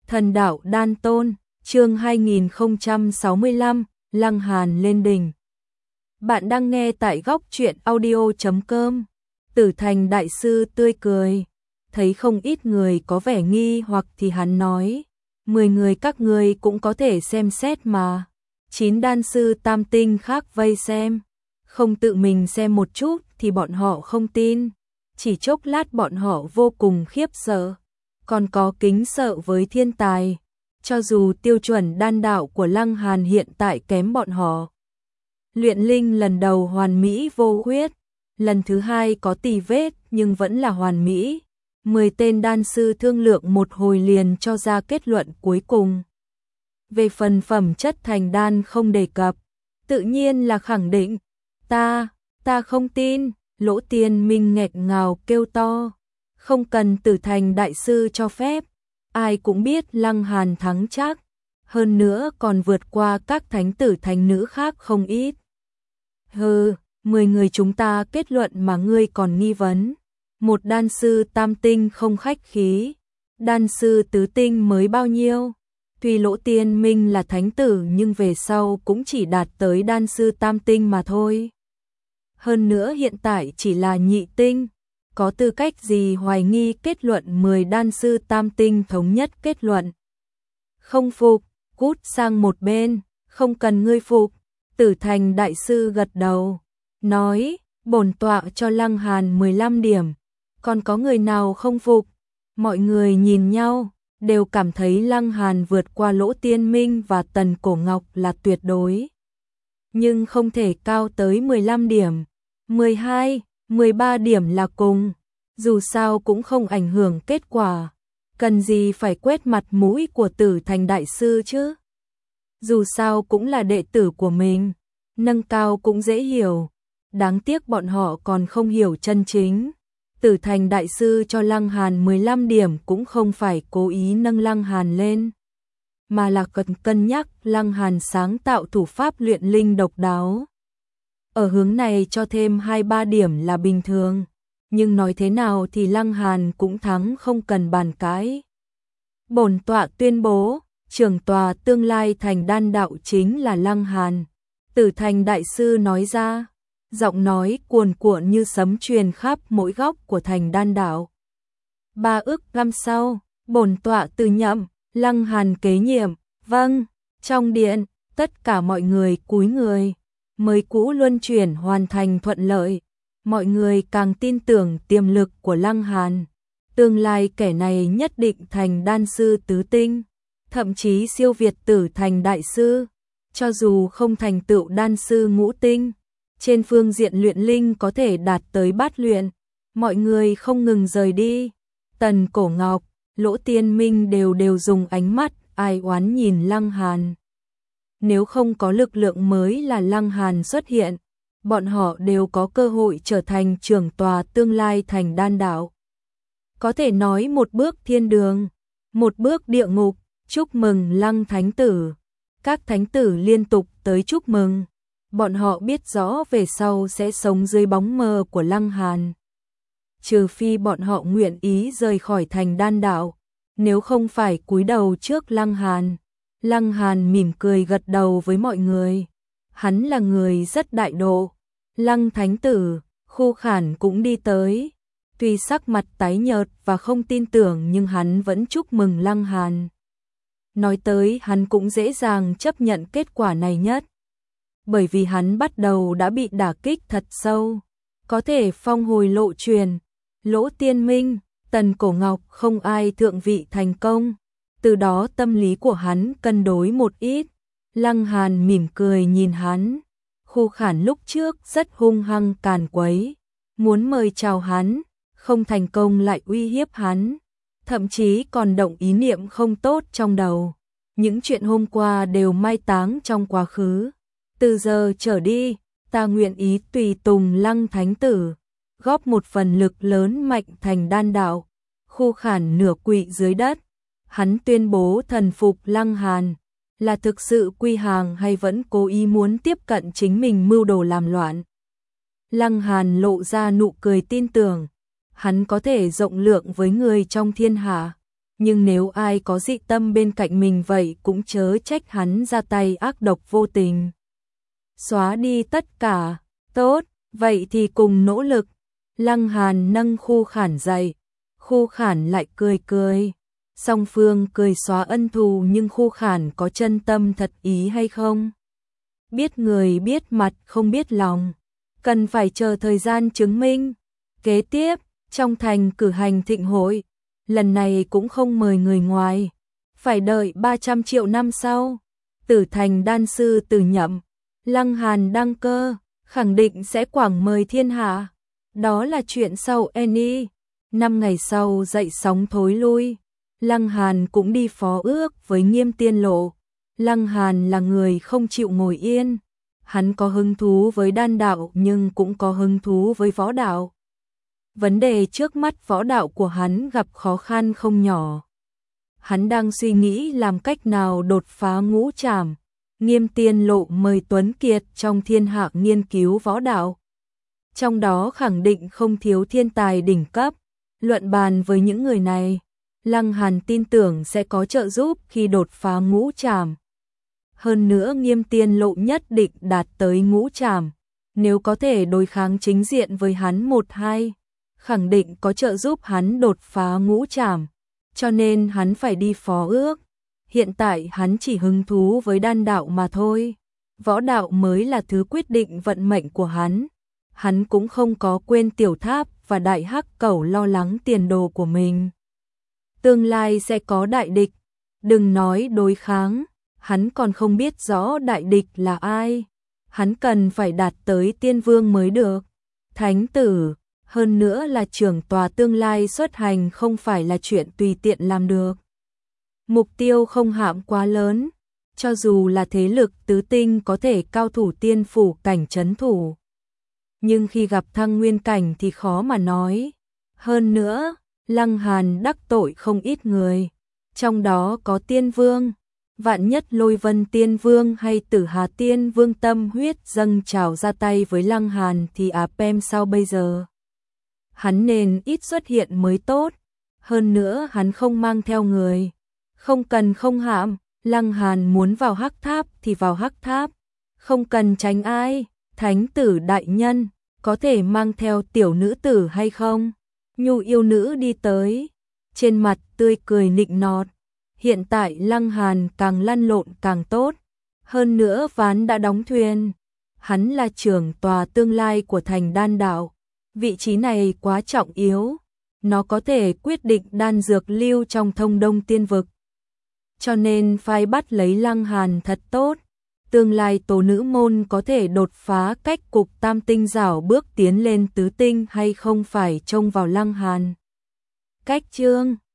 Thần đạo đan tôn, chương 2065, Lăng Hàn lên đỉnh. Bạn đang nghe tại góc truyện audio.com. Tử Thành đại sư tươi cười, thấy không ít người có vẻ nghi hoặc thì hắn nói, 10 người các ngươi cũng có thể xem xét mà. 9 đan sư tam tinh khác vây xem, không tự mình xem một chút thì bọn họ không tin. Chỉ chốc lát bọn họ vô cùng khiếp sợ, còn có kính sợ với thiên tài, cho dù tiêu chuẩn đan đạo của Lăng Hàn hiện tại kém bọn họ. Luyện linh lần đầu hoàn mỹ vô khuyết, lần thứ hai có tì vết nhưng vẫn là hoàn mỹ. 10 tên đan sư thương lượng một hồi liền cho ra kết luận cuối cùng. Về phần phẩm chất thành đan không đề cập, tự nhiên là khẳng định. Ta không tin. Lỗ Tiên Minh nghẹt ngào kêu to, không cần Tử Thành đại sư cho phép, ai cũng biết Lăng Hàn thắng chắc, hơn nữa còn vượt qua các thánh tử thánh nữ khác không ít. 10 người chúng ta kết luận mà ngươi còn nghi vấn. Một đan sư tam tinh không khách khí, đan sư tứ tinh mới bao nhiêu? Tuy Lỗ Tiên Minh là thánh tử nhưng về sau cũng chỉ đạt tới đan sư tam tinh mà thôi. Hơn nữa hiện tại chỉ là nhị tinh, có tư cách gì hoài nghi kết luận 10 đan sư tam tinh thống nhất kết luận. Không phục, cút sang một bên, không cần ngươi phục. Tử Thành đại sư gật đầu, nói, bổn tọa cho Lăng Hàn 15 điểm, còn có người nào không phục? Mọi người nhìn nhau, đều cảm thấy Lăng Hàn vượt qua Lỗ Tiên Minh và Tần Cổ Ngọc là tuyệt đối. Nhưng không thể cao tới 15 điểm, 12, 13 điểm là cùng, dù sao cũng không ảnh hưởng kết quả, cần gì phải quét mặt mũi của Tử Thành đại sư chứ. Dù sao cũng là đệ tử của mình, nâng cao cũng dễ hiểu, đáng tiếc bọn họ còn không hiểu chân chính. Tử Thành đại sư cho Lăng Hàn 15 điểm cũng không phải cố ý nâng Lăng Hàn lên, mà là cần cân nhắc Lăng Hàn sáng tạo thủ pháp luyện linh độc đáo. Ở hướng này cho thêm 2-3 điểm là bình thường, nhưng nói thế nào thì Lăng Hàn cũng thắng không cần bàn cãi. Bổn tọa tuyên bố, trưởng tòa tương lai thành đan đạo chính là Lăng Hàn. Tử Thành đại sư nói ra, giọng nói cuồn cuộn như sấm truyền khắp mỗi góc của thành đan đạo. 3 ức năm sau, bổn tọa từ nhậm, Lăng Hàn kế nhiệm. Vâng. Trong điện, tất cả mọi người cúi người, mới cũ luân chuyển hoàn thành thuận lợi, mọi người càng tin tưởng tiềm lực của Lăng Hàn. Tương lai kẻ này nhất định thành đan sư tứ tinh, thậm chí siêu việt Tử Thành đại sư, cho dù không thành tựu đan sư ngũ tinh, trên phương diện luyện linh có thể đạt tới bát luyện. Mọi người không ngừng rời đi, Tần Cổ Ngọc, Lỗ Tiên Minh đều dùng ánh mắt ai oán nhìn Lăng Hàn. Nếu không có lực lượng mới là Lăng Hàn xuất hiện, bọn họ đều có cơ hội trở thành trưởng tòa tương lai thành đan đạo. Có thể nói một bước thiên đường, một bước địa ngục. Chúc mừng Lăng thánh tử. Các thánh tử liên tục tới chúc mừng. Bọn họ biết rõ về sau sẽ sống dưới bóng mờ của Lăng Hàn. Trừ phi bọn họ nguyện ý rời khỏi thành đan đạo, nếu không phải cúi đầu trước Lăng Hàn. Lăng Hàn mỉm cười gật đầu với mọi người. Hắn là người rất đại độ. Lăng thánh tử, Khu Khản cũng đi tới. Tuy sắc mặt tái nhợt và không tin tưởng nhưng hắn vẫn chúc mừng Lăng Hàn. Nói tới hắn cũng dễ dàng chấp nhận kết quả này nhất. Bởi vì hắn bắt đầu đã bị đả kích thật sâu. Có thể phong hồi lộ truyền, Lỗ Tiên Minh, Tần Cổ Ngọc không ai thượng vị thành công. Từ đó tâm lý của hắn cân đối một ít. Lăng Hàn mỉm cười nhìn hắn. Khu Khản lúc trước rất hung hăng càn quấy, muốn mời chào hắn, không thành công lại uy hiếp hắn, thậm chí còn động ý niệm không tốt trong đầu. Những chuyện hôm qua đều mai táng trong quá khứ. Từ giờ trở đi, ta nguyện ý tùy tùng Lăng thánh tử, góp một phần lực lớn mạnh thành đan đạo. Khu Khản nửa quỵ dưới đất. Hắn tuyên bố thần phục Lăng Hàn, là thực sự quy hàng hay vẫn cố ý muốn tiếp cận chính mình mưu đồ làm loạn. Lăng Hàn lộ ra nụ cười tin tưởng, hắn có thể rộng lượng với người trong thiên hạ, nhưng nếu ai có dị tâm bên cạnh mình vậy cũng chớ trách hắn ra tay ác độc vô tình. Xóa đi tất cả, tốt, vậy thì cùng nỗ lực. Lăng Hàn nâng Khu Khản dậy, Khu Khản lại cười cười. Song phương cười xóa ân thù, nhưng Khu Khản có chân tâm thật ý hay không? Biết người biết mặt không biết lòng, cần phải chờ thời gian chứng minh. Kế tiếp, trong thành cử hành thịnh hội, lần này cũng không mời người ngoài, phải đợi 300 triệu năm sau. Tử Thành đan sư từ nhậm, Lăng Hàn đăng cơ, khẳng định sẽ quảng mời thiên hạ. Đó là chuyện sau Annie. 5 ngày sau dậy sóng thối lui, Lăng Hàn cũng đi phó ước với Nghiêm Tiên Lộ. Lăng Hàn là người không chịu ngồi yên, hắn có hứng thú với đan đạo nhưng cũng có hứng thú với võ đạo. Vấn đề trước mắt võ đạo của hắn gặp khó khăn không nhỏ. Hắn đang suy nghĩ làm cách nào đột phá ngũ trảm. Nghiêm Tiên Lộ mời Tuấn Kiệt trong thiên hạ nghiên cứu võ đạo. Trong đó khẳng định không thiếu thiên tài đỉnh cấp. Luận bàn với những người này, Lăng Hàn tin tưởng sẽ có trợ giúp khi đột phá ngũ trảm. Hơn nữa Nghiêm Tiên Lộ nhất định đạt tới ngũ trảm. Nếu có thể đối kháng chính diện với hắn 1-2, khẳng định có trợ giúp hắn đột phá ngũ trảm. Cho nên hắn phải đi phó ước. Hiện tại hắn chỉ hứng thú với đan đạo mà thôi. Võ đạo mới là thứ quyết định vận mệnh của hắn. Hắn cũng không có quên Tiểu Tháp và Đại Hắc Cẩu lo lắng tiền đồ của mình. Tương lai sẽ có đại địch, đừng nói đối kháng, hắn còn không biết rõ đại địch là ai. Hắn cần phải đạt tới tiên vương mới được. Thánh tử, hơn nữa là trưởng tòa tương lai xuất hành không phải là chuyện tùy tiện làm được. Mục tiêu không hạm quá lớn, cho dù là thế lực tứ tinh có thể cao thủ tiên phủ cảnh trấn thủ. Nhưng khi gặp thăng nguyên cảnh thì khó mà nói. Hơn nữa, Lăng Hàn đắc tội không ít người, trong đó có tiên vương. Vạn nhất Lôi Vân Tiên Vương hay Tử Hà Tiên Vương tâm huyết dâng trào ra tay với Lăng Hàn thì Pem sao bây giờ? Hắn nên ít xuất hiện mới tốt. Hơn nữa hắn không mang theo người, không cần không hãm. Lăng Hàn muốn vào Hắc Tháp thì vào Hắc Tháp, không cần tránh ai. Thánh tử đại nhân, có thể mang theo tiểu nữ tử hay không? Nhu yêu nữ đi tới, trên mặt tươi cười nịnh nọt. Hiện tại Lăng Hàn càng lăn lộn càng tốt. Hơn nữa ván đã đóng thuyền. Hắn là trưởng tòa tương lai của thành đan đạo. Vị trí này quá trọng yếu. Nó có thể quyết định đan dược lưu trong Thông Đông Tiên Vực. Cho nên phải bắt lấy Lăng Hàn thật tốt. Tương lai tổ nữ môn có thể đột phá cách cục tam tinh rảo bước tiến lên tứ tinh hay không phải trông vào Lăng Hàn. Cách chương